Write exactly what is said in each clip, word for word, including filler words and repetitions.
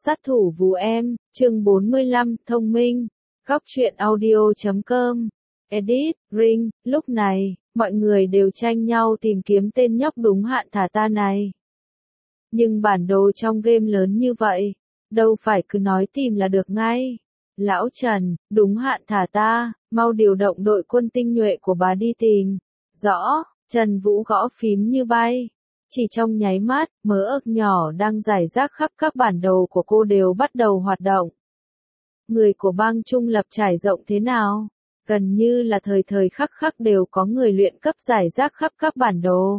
Sát thủ Vú Em, chương bốn mươi lăm, thông minh. Góc truyện audio chấm com. Edit, Ring, lúc này, mọi người đều tranh nhau tìm kiếm tên nhóc đúng hạn thả ta này. Nhưng bản đồ trong game lớn như vậy, đâu phải cứ nói tìm là được ngay. Lão Trần, đúng hạn thả ta, mau điều động đội quân tinh nhuệ của bà đi tìm. Rõ, Trần Vũ gõ phím như bay. Chỉ trong nháy mắt, mớ ức nhỏ đang rải rác khắp các bản đồ của cô đều bắt đầu hoạt động. Người của bang trung lập trải rộng thế nào? Gần như là thời thời khắc khắc đều có người luyện cấp rải rác khắp các bản đồ.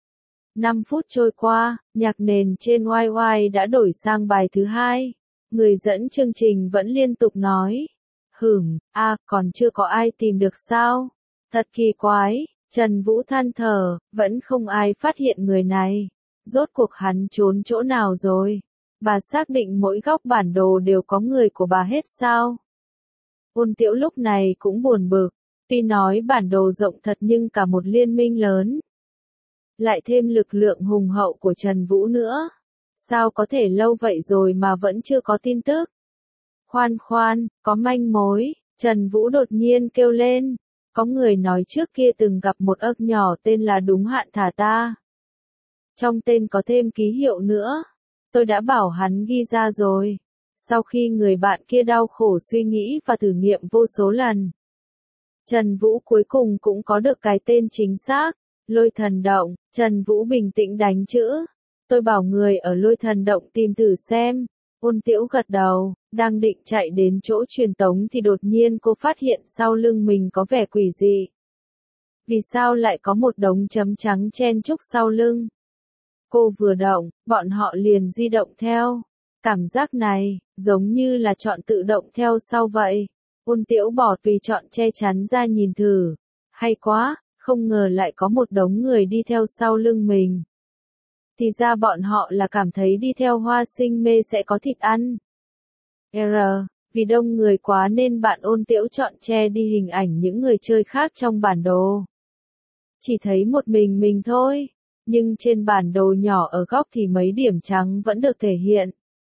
năm phút trôi qua, nhạc nền trên Y Y đã đổi sang bài thứ hai. Người dẫn chương trình vẫn liên tục nói. Hửm, a à, còn chưa có ai tìm được sao? Thật kỳ quái. Trần Vũ than thở, vẫn không ai phát hiện người này. Rốt cuộc hắn trốn chỗ nào rồi? Bà xác định mỗi góc bản đồ đều có người của bà hết sao? Ôn Tiễu lúc này cũng buồn bực. Tuy nói bản đồ rộng thật nhưng cả một liên minh lớn. Lại thêm lực lượng hùng hậu của Trần Vũ nữa. Sao có thể lâu vậy rồi mà vẫn chưa có tin tức? Khoan khoan, có manh mối. Trần Vũ đột nhiên kêu lên. Có người nói trước kia từng gặp một ức nhỏ tên là đúng hạn thả ta. Trong tên có thêm ký hiệu nữa. Tôi đã bảo hắn ghi ra rồi. Sau khi người bạn kia đau khổ suy nghĩ và thử nghiệm vô số lần. Trần Vũ cuối cùng cũng có được cái tên chính xác. Lôi thần động. Trần Vũ bình tĩnh đánh chữ. Tôi bảo người ở lôi thần động tìm thử xem. Ôn Tiễu gật đầu, đang định chạy đến chỗ truyền tống thì đột nhiên cô phát hiện sau lưng mình có vẻ quỷ dị. Vì sao lại có một đống chấm trắng chen chúc sau lưng? Cô vừa động, bọn họ liền di động theo. Cảm giác này, giống như là chọn tự động theo sau vậy. Ôn Tiễu bỏ tùy chọn che chắn ra nhìn thử. Hay quá, không ngờ lại có một đống người đi theo sau lưng mình. Thì ra bọn họ là cảm thấy đi theo Hoa Sinh Mê sẽ có thịt ăn. R. Vì đông người quá nên bạn Ôn Tiễu chọn che đi hình ảnh những người chơi khác trong bản đồ. Chỉ thấy một mình mình thôi. Nhưng trên bản đồ nhỏ ở góc thì mấy điểm trắng vẫn được thể hiện.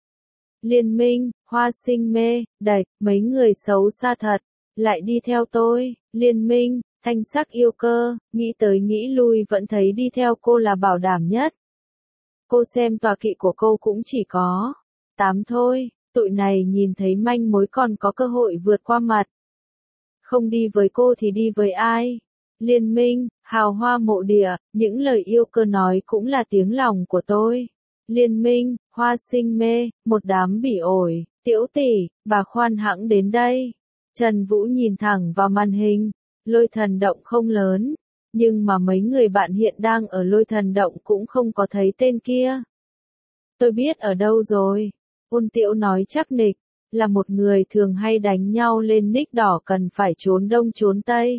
Liên minh, Hoa Sinh Mê, đạch, mấy người xấu xa thật. Lại đi theo tôi, liên minh, thanh sắc yêu cơ, nghĩ tới nghĩ lui vẫn thấy đi theo cô là bảo đảm nhất. Cô xem tọa kỵ của cô cũng chỉ có tám thôi, tụi này nhìn thấy manh mối còn có cơ hội vượt qua mặt. Không đi với cô thì đi với ai? Liên minh, hào hoa mộ địa, những lời yêu cơ nói cũng là tiếng lòng của tôi. Liên minh, Hoa Sinh Mê, một đám bỉ ổi, Tiễu tỷ, bà khoan hãng đến đây. Trần Vũ nhìn thẳng vào màn hình, lôi thần động không lớn. Nhưng mà mấy người bạn hiện đang ở lôi thần động cũng không có thấy tên kia. Tôi biết ở đâu rồi. Ôn Tiễu nói chắc nịch, là một người thường hay đánh nhau lên nick đỏ cần phải trốn đông trốn tây.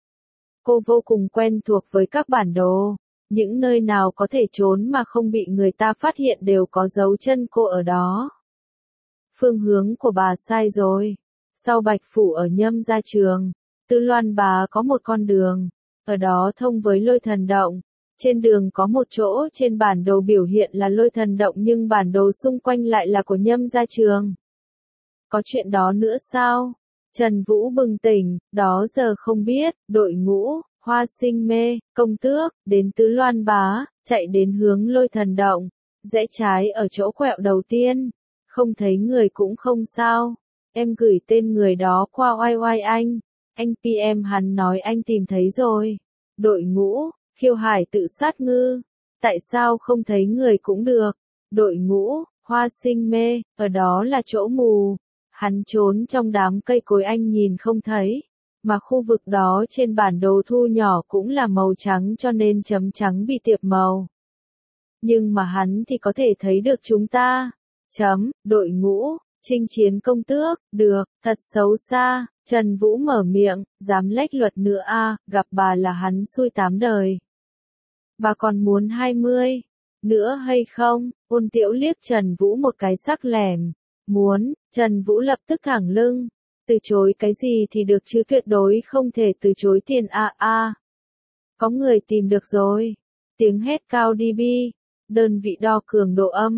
Cô vô cùng quen thuộc với các bản đồ. Những nơi nào có thể trốn mà không bị người ta phát hiện đều có dấu chân cô ở đó. Phương hướng của bà sai rồi. Sau Bạch Phủ ở Nhâm Gia Trường, Tư Loan Bá có một con đường. Ở đó thông với lôi thần động. Trên đường có một chỗ trên bản đồ biểu hiện là lôi thần động nhưng bản đồ xung quanh lại là của Nhâm Gia Trường. Có chuyện đó nữa sao? Trần Vũ bừng tỉnh, đó giờ không biết, đội ngũ, Hoa Sinh Mê, công tước, đến Tứ Loan Bá, chạy đến hướng lôi thần động. Rẽ trái ở chỗ quẹo đầu tiên. Không thấy người cũng không sao. Em gửi tên người đó qua Y Y anh. Anh pê em hắn nói anh tìm thấy rồi. Đội ngũ, Khiêu Hải tự sát ngư. Tại sao không thấy người cũng được. Đội ngũ, Hoa Sinh Mê, ở đó là chỗ mù. Hắn trốn trong đám cây cối anh nhìn không thấy. Mà khu vực đó trên bản đồ thu nhỏ cũng là màu trắng cho nên chấm trắng bị tiệp màu. Nhưng mà hắn thì có thể thấy được chúng ta. Chấm, đội ngũ. Chinh chiến công tước, được, thật xấu xa. Trần Vũ mở miệng, dám lách luật nữa a, à, gặp bà là hắn xui tám đời. Bà còn muốn hai mươi nữa hay không? Ôn Tiễu liếc Trần Vũ một cái sắc lẻm. Muốn, Trần Vũ lập tức thẳng lưng. Từ chối cái gì thì được chứ tuyệt đối không thể từ chối tiền a à, a. À. Có người tìm được rồi. Tiếng hét cao đi bi. Đơn vị đo cường độ âm.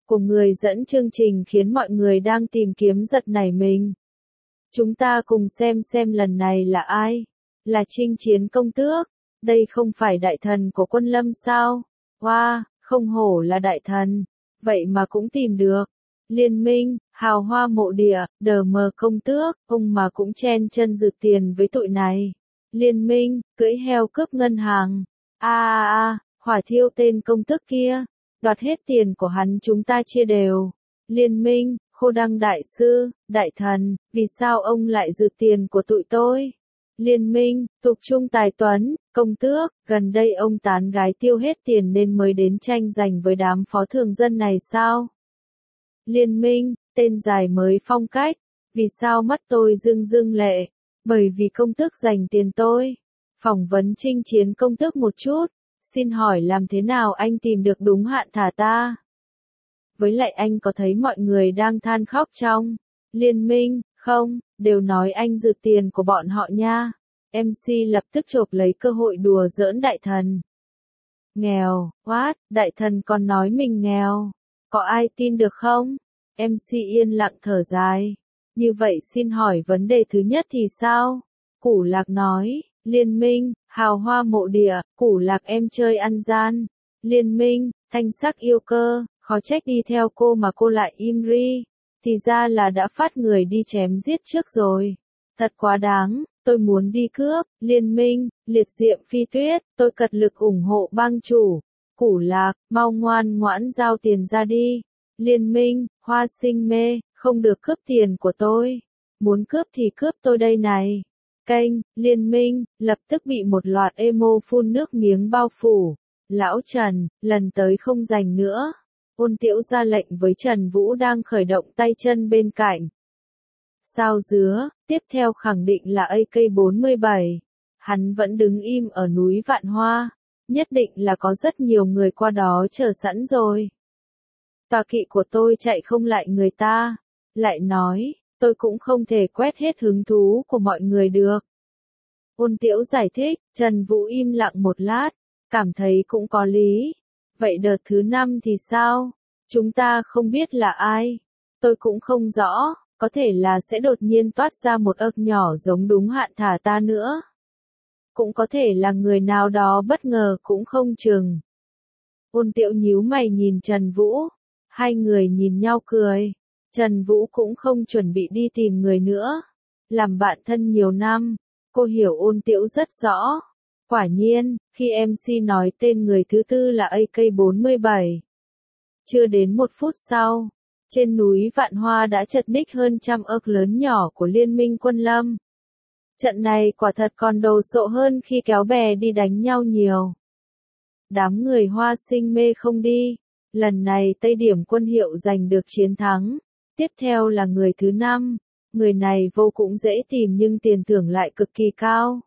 của người dẫn chương trình khiến mọi người đang tìm kiếm giật nảy mình. Chúng ta cùng xem xem lần này là ai? Là Chinh Chiến Công Tước. Đây không phải đại thần của Quân Lâm sao? Wow, không hổ là đại thần. Vậy mà cũng tìm được. Liên minh, hào hoa mộ địa, đờ mờ công tước, ông mà cũng chen chân rượt tiền với tụi này. Liên minh, cưỡi heo cướp ngân hàng. A a a, hỏa thiêu tên công tước kia. Đoạt hết tiền của hắn chúng ta chia đều. Liên minh, Khô Đăng đại sư, đại thần, vì sao ông lại rượt tiền của tụi tôi? Liên minh, Tục Trung Tài Tuấn, công tước, gần đây ông tán gái tiêu hết tiền nên mới đến tranh giành với đám phó thường dân này sao? Liên minh, tên dài mới phong cách, vì sao mắt tôi rưng rưng lệ? Bởi vì công tước dành tiền tôi. Phỏng vấn Chinh Chiến Công Tước một chút, xin hỏi làm thế nào anh tìm được đúng hạn thả ta? Với lại anh có thấy mọi người đang than khóc trong liên minh, không, đều nói anh rượt tiền của bọn họ nha. em xê lập tức chộp lấy cơ hội đùa giỡn đại thần. Nghèo, what, đại thần còn nói mình nghèo. Có ai tin được không? em xê yên lặng thở dài. Như vậy xin hỏi vấn đề thứ nhất thì sao? Củ Lạc nói, liên minh, hào hoa mộ địa, Củ Lạc em chơi ăn gian. Liên minh, thanh sắc yêu cơ, khó trách đi theo cô mà cô lại im ri. Thì ra là đã phát người đi chém giết trước rồi. Thật quá đáng, tôi muốn đi cướp. Liên minh, liệt diệm phi tuyết, tôi cật lực ủng hộ bang chủ. Củ Lạc, mau ngoan ngoãn giao tiền ra đi. Liên minh, Hoa Sinh Mê, không được cướp tiền của tôi. Muốn cướp thì cướp tôi đây này. Kênh, liên minh, lập tức bị một loạt emo phun nước miếng bao phủ. Lão Trần, lần tới không giành nữa. Ôn Tiễu ra lệnh với Trần Vũ đang khởi động tay chân bên cạnh. Sao dứa, tiếp theo khẳng định là a ca bốn mươi bảy. Hắn vẫn đứng im ở núi Vạn Hoa. Nhất định là có rất nhiều người qua đó chờ sẵn rồi. Tọa kỵ của tôi chạy không lại người ta. Lại nói, tôi cũng không thể quét hết hứng thú của mọi người được. Ôn Tiễu giải thích, Trần Vũ im lặng một lát, cảm thấy cũng có lý. Vậy đợt thứ năm thì sao? Chúng ta không biết là ai. Tôi cũng không rõ, có thể là sẽ đột nhiên toát ra một ức nhỏ giống đúng hạn thả ta nữa. Cũng có thể là người nào đó bất ngờ cũng không chừng. Ôn Tiễu nhíu mày nhìn Trần Vũ. Hai người nhìn nhau cười. Trần Vũ cũng không chuẩn bị đi tìm người nữa. Làm bạn thân nhiều năm, cô hiểu Ôn Tiễu rất rõ. Quả nhiên, khi em xê nói tên người thứ tư là a ca bốn mươi bảy. Chưa đến một phút sau, trên núi Vạn Hoa đã chật ních hơn trăm ức lớn nhỏ của Liên minh Quân Lâm. Trận này quả thật còn đồ sộ hơn khi kéo bè đi đánh nhau nhiều. Đám người Hoa Sinh Mê không đi. Lần này Tây Điểm Quân Hiệu giành được chiến thắng. Tiếp theo là người thứ năm. Người này vô cùng dễ tìm nhưng tiền thưởng lại cực kỳ cao.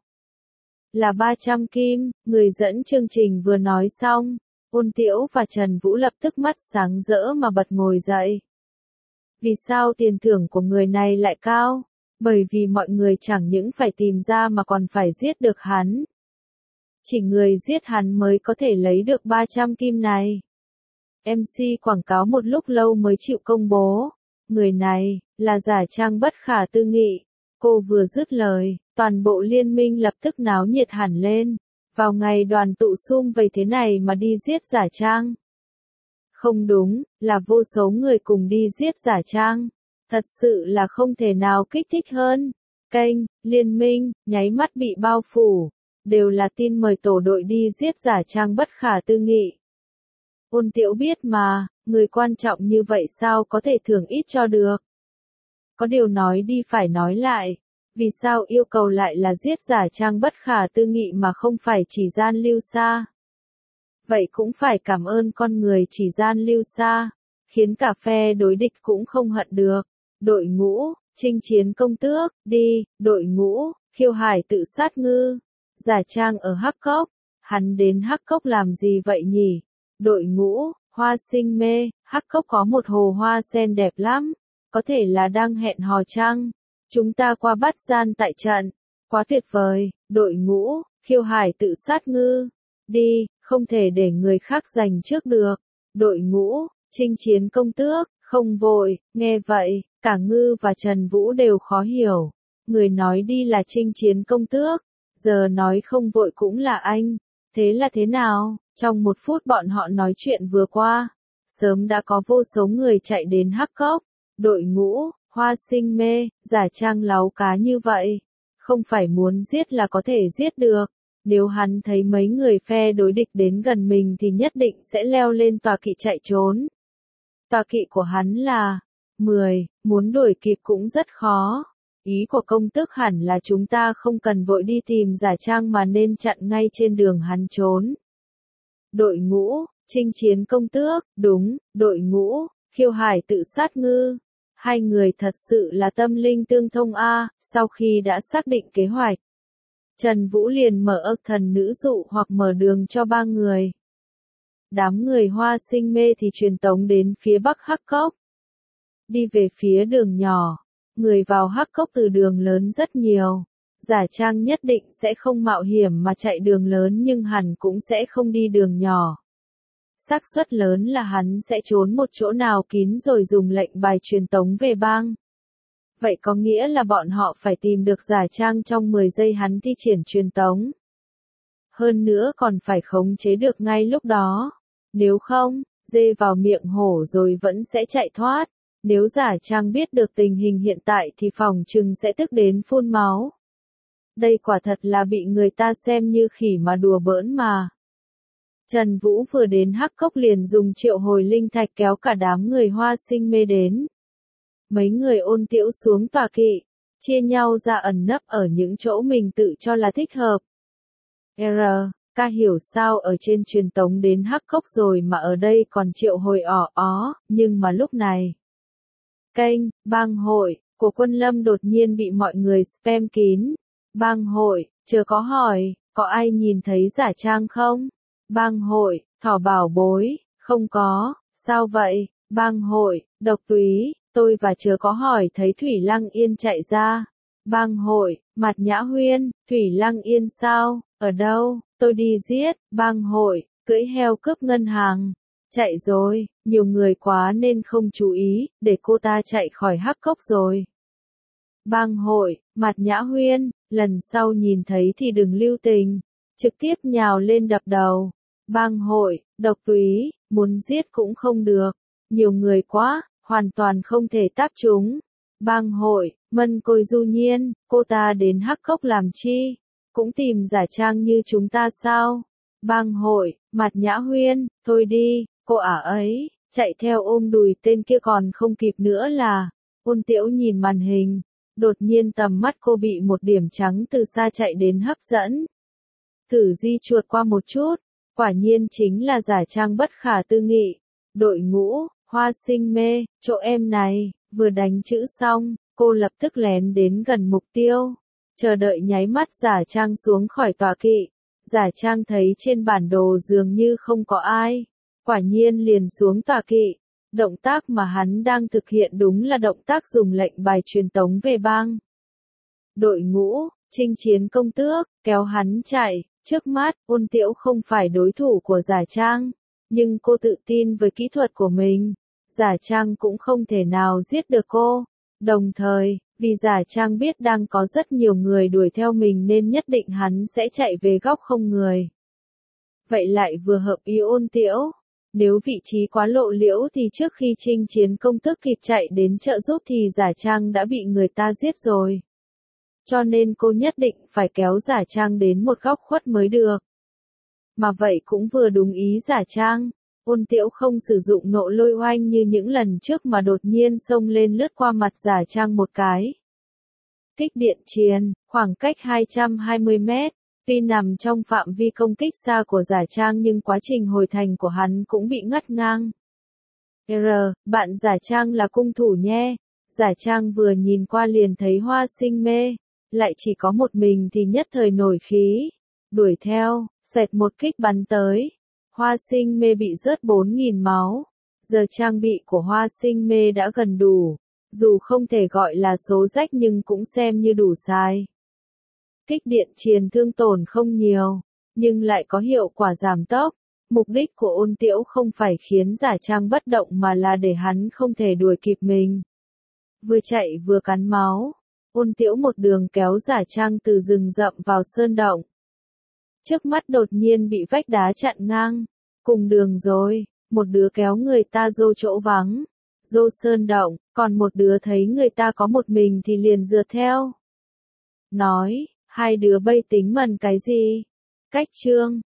Là ba trăm kim, người dẫn chương trình vừa nói xong. Ôn Tiễu và Trần Vũ lập tức mắt sáng rỡ mà bật ngồi dậy. Vì sao tiền thưởng của người này lại cao? Bởi vì mọi người chẳng những phải tìm ra mà còn phải giết được hắn. Chỉ người giết hắn mới có thể lấy được ba trăm kim này. em xê quảng cáo một lúc lâu mới chịu công bố. Người này, là giả trang bất khả tư nghị. Cô vừa dứt lời, toàn bộ liên minh lập tức náo nhiệt hẳn lên. Vào ngày đoàn tụ sum vầy thế này mà đi giết giả trang. Không đúng, là vô số người cùng đi giết giả trang. Thật sự là không thể nào kích thích hơn. Kênh, liên minh, nháy mắt bị bao phủ. Đều là tin mời tổ đội đi giết giả trang bất khả tư nghị. Ôn Tiễu biết mà, người quan trọng như vậy sao có thể thưởng ít cho được. Có điều nói đi phải nói lại. Vì sao yêu cầu lại là giết giả trang bất khả tư nghị mà không phải chỉ gian lưu xa? Vậy cũng phải cảm ơn con người chỉ gian lưu xa, khiến cả phe đối địch cũng không hận được. Đội ngũ, Chinh Chiến Công Tước, đi, đội ngũ, Khiêu Hải Tự Sát Ngư, giả trang ở Hắc Cốc, hắn đến Hắc Cốc làm gì vậy nhỉ? Đội ngũ, Hoa Sinh Mê, Hắc Cốc có một hồ hoa sen đẹp lắm, có thể là đang hẹn hò chăng? Chúng ta qua bắt gian tại trận, quá tuyệt vời. Đội ngũ, Khiêu Hải Tự Sát Ngư, đi, không thể để người khác giành trước được. Đội ngũ, Chinh chiến công tước, không vội, nghe vậy, cả Ngư và Trần Vũ đều khó hiểu. Người nói đi là chinh chiến công tước, giờ nói không vội cũng là anh, thế là thế nào? Trong một phút bọn họ nói chuyện vừa qua, sớm đã có vô số người chạy đến Hắc Cốc, đội ngũ, Hoa Sinh mê, giả trang láu cá như vậy, không phải muốn giết là có thể giết được. Nếu hắn thấy mấy người phe đối địch đến gần mình thì nhất định sẽ leo lên tọa kỵ chạy trốn. Tọa kỵ của hắn là mười, muốn đuổi kịp cũng rất khó. Ý của công tước hẳn là chúng ta không cần vội đi tìm giả trang mà nên chặn ngay trên đường hắn trốn. Đội ngũ, chinh chiến công tước, đúng, đội ngũ, Khiêu Hải tự sát Ngư. Hai người thật sự là tâm linh tương thông a. Sau khi đã xác định kế hoạch, Trần Vũ liền mở ức thần nữ dụ hoặc mở đường cho ba người. Đám người Hoa Sinh mê thì truyền tống đến phía bắc Hắc Cốc. Đi về phía đường nhỏ, người vào Hắc Cốc từ đường lớn rất nhiều. Giả trang nhất định sẽ không mạo hiểm mà chạy đường lớn nhưng hẳn cũng sẽ không đi đường nhỏ. Xác suất lớn là hắn sẽ trốn một chỗ nào kín rồi dùng lệnh bài truyền tống về bang. Vậy có nghĩa là bọn họ phải tìm được giả trang trong mười giây hắn thi triển truyền tống. Hơn nữa còn phải khống chế được ngay lúc đó. Nếu không, dê vào miệng hổ rồi vẫn sẽ chạy thoát. Nếu giả trang biết được tình hình hiện tại thì phòng trừng sẽ tức đến phun máu. Đây quả thật là bị người ta xem như khỉ mà đùa bỡn mà. Trần Vũ vừa đến Hắc Cốc liền dùng triệu hồi linh thạch kéo cả đám người Hoa Sinh mê đến. Mấy người Ôn Tiễu xuống tọa kỵ, chia nhau ra ẩn nấp ở những chỗ mình tự cho là thích hợp. R, ca hiểu sao ở trên truyền tống đến Hắc Cốc rồi mà ở đây còn triệu hồi ỏ ó, nhưng mà lúc này. Kênh, bang hội, của Quân Lâm đột nhiên bị mọi người spam kín. Bang hội, chờ có hỏi, có ai nhìn thấy giả trang không? Bang hội, Thỏ Bảo Bối, không có, sao vậy? Bang hội, Độc Túy, tôi và chờ có hỏi thấy Thủy Lăng Yên chạy ra. Bang hội, Mạt Nhã Huyên, Thủy Lăng Yên sao? Ở đâu? Tôi đi giết. Bang hội, cưỡi heo cướp ngân hàng. Chạy rồi, nhiều người quá nên không chú ý, để cô ta chạy khỏi Hắc Cốc rồi. Bang hội, Mạt Nhã Huyên, lần sau nhìn thấy thì đừng lưu tình, trực tiếp nhào lên đập đầu. Bang hội, Độc Túy, muốn giết cũng không được, nhiều người quá, hoàn toàn không thể táp chúng. Bang hội, Mân Côi Du Nhiên, cô ta đến Hắc Cốc làm chi? Cũng tìm giả trang như chúng ta sao? Bang hội, Mạt Nhã Huyên, thôi đi, cô ả ấy, chạy theo ôm đùi tên kia còn không kịp nữa là. Ôn Tiễu nhìn màn hình, đột nhiên tầm mắt cô bị một điểm trắng từ xa chạy đến hấp dẫn. Thử di chuột qua một chút, quả nhiên chính là giả trang bất khả tư nghị. Đội ngũ, Hoa Sinh mê, chỗ em này, vừa đánh chữ xong, cô lập tức lén đến gần mục tiêu, chờ đợi nháy mắt giả trang xuống khỏi tọa kỵ. Giả trang thấy trên bản đồ dường như không có ai, quả nhiên liền xuống tọa kỵ. Động tác mà hắn đang thực hiện đúng là động tác dùng lệnh bài truyền tống về bang. Đội ngũ, chinh chiến công tước, kéo hắn chạy, trước mắt, Ôn Tiễu không phải đối thủ của giả trang, nhưng cô tự tin với kỹ thuật của mình, giả trang cũng không thể nào giết được cô. Đồng thời, vì giả trang biết đang có rất nhiều người đuổi theo mình nên nhất định hắn sẽ chạy về góc không người. Vậy lại vừa hợp ý Ôn Tiễu. Nếu vị trí quá lộ liễu thì trước khi chinh chiến công tước kịp chạy đến trợ giúp thì giả trang đã bị người ta giết rồi. Cho nên cô nhất định phải kéo giả trang đến một góc khuất mới được. Mà vậy cũng vừa đúng ý giả trang. Ôn Tiễu không sử dụng nộ lôi oanh như những lần trước mà đột nhiên xông lên lướt qua mặt giả trang một cái. Kích điện truyền, khoảng cách hai trăm hai mươi mét. Tuy nằm trong phạm vi công kích xa của giả trang nhưng quá trình hồi thành của hắn cũng bị ngắt ngang. R, bạn giả trang là cung thủ nhé. Giả trang vừa nhìn qua liền thấy Hoa Sinh mê, lại chỉ có một mình thì nhất thời nổi khí. Đuổi theo, xoẹt một kích bắn tới. Hoa Sinh mê bị rớt bốn nghìn máu. Giờ trang bị của Hoa Sinh mê đã gần đủ. Dù không thể gọi là số rách nhưng cũng xem như đủ xài. Kích điện truyền thương tổn không nhiều, nhưng lại có hiệu quả giảm tốc. Mục đích của Ôn Tiễu không phải khiến Giả Trang bất động mà là để hắn không thể đuổi kịp mình. Vừa chạy vừa cắn máu, Ôn Tiễu một đường kéo Giả Trang từ rừng rậm vào sơn động. Trước mắt đột nhiên bị vách đá chặn ngang, cùng đường rồi, một đứa kéo người ta dô chỗ vắng, dô sơn động, còn một đứa thấy người ta có một mình thì liền rượt theo. Nói, hai đứa bây tính mần cái gì? Cách trương,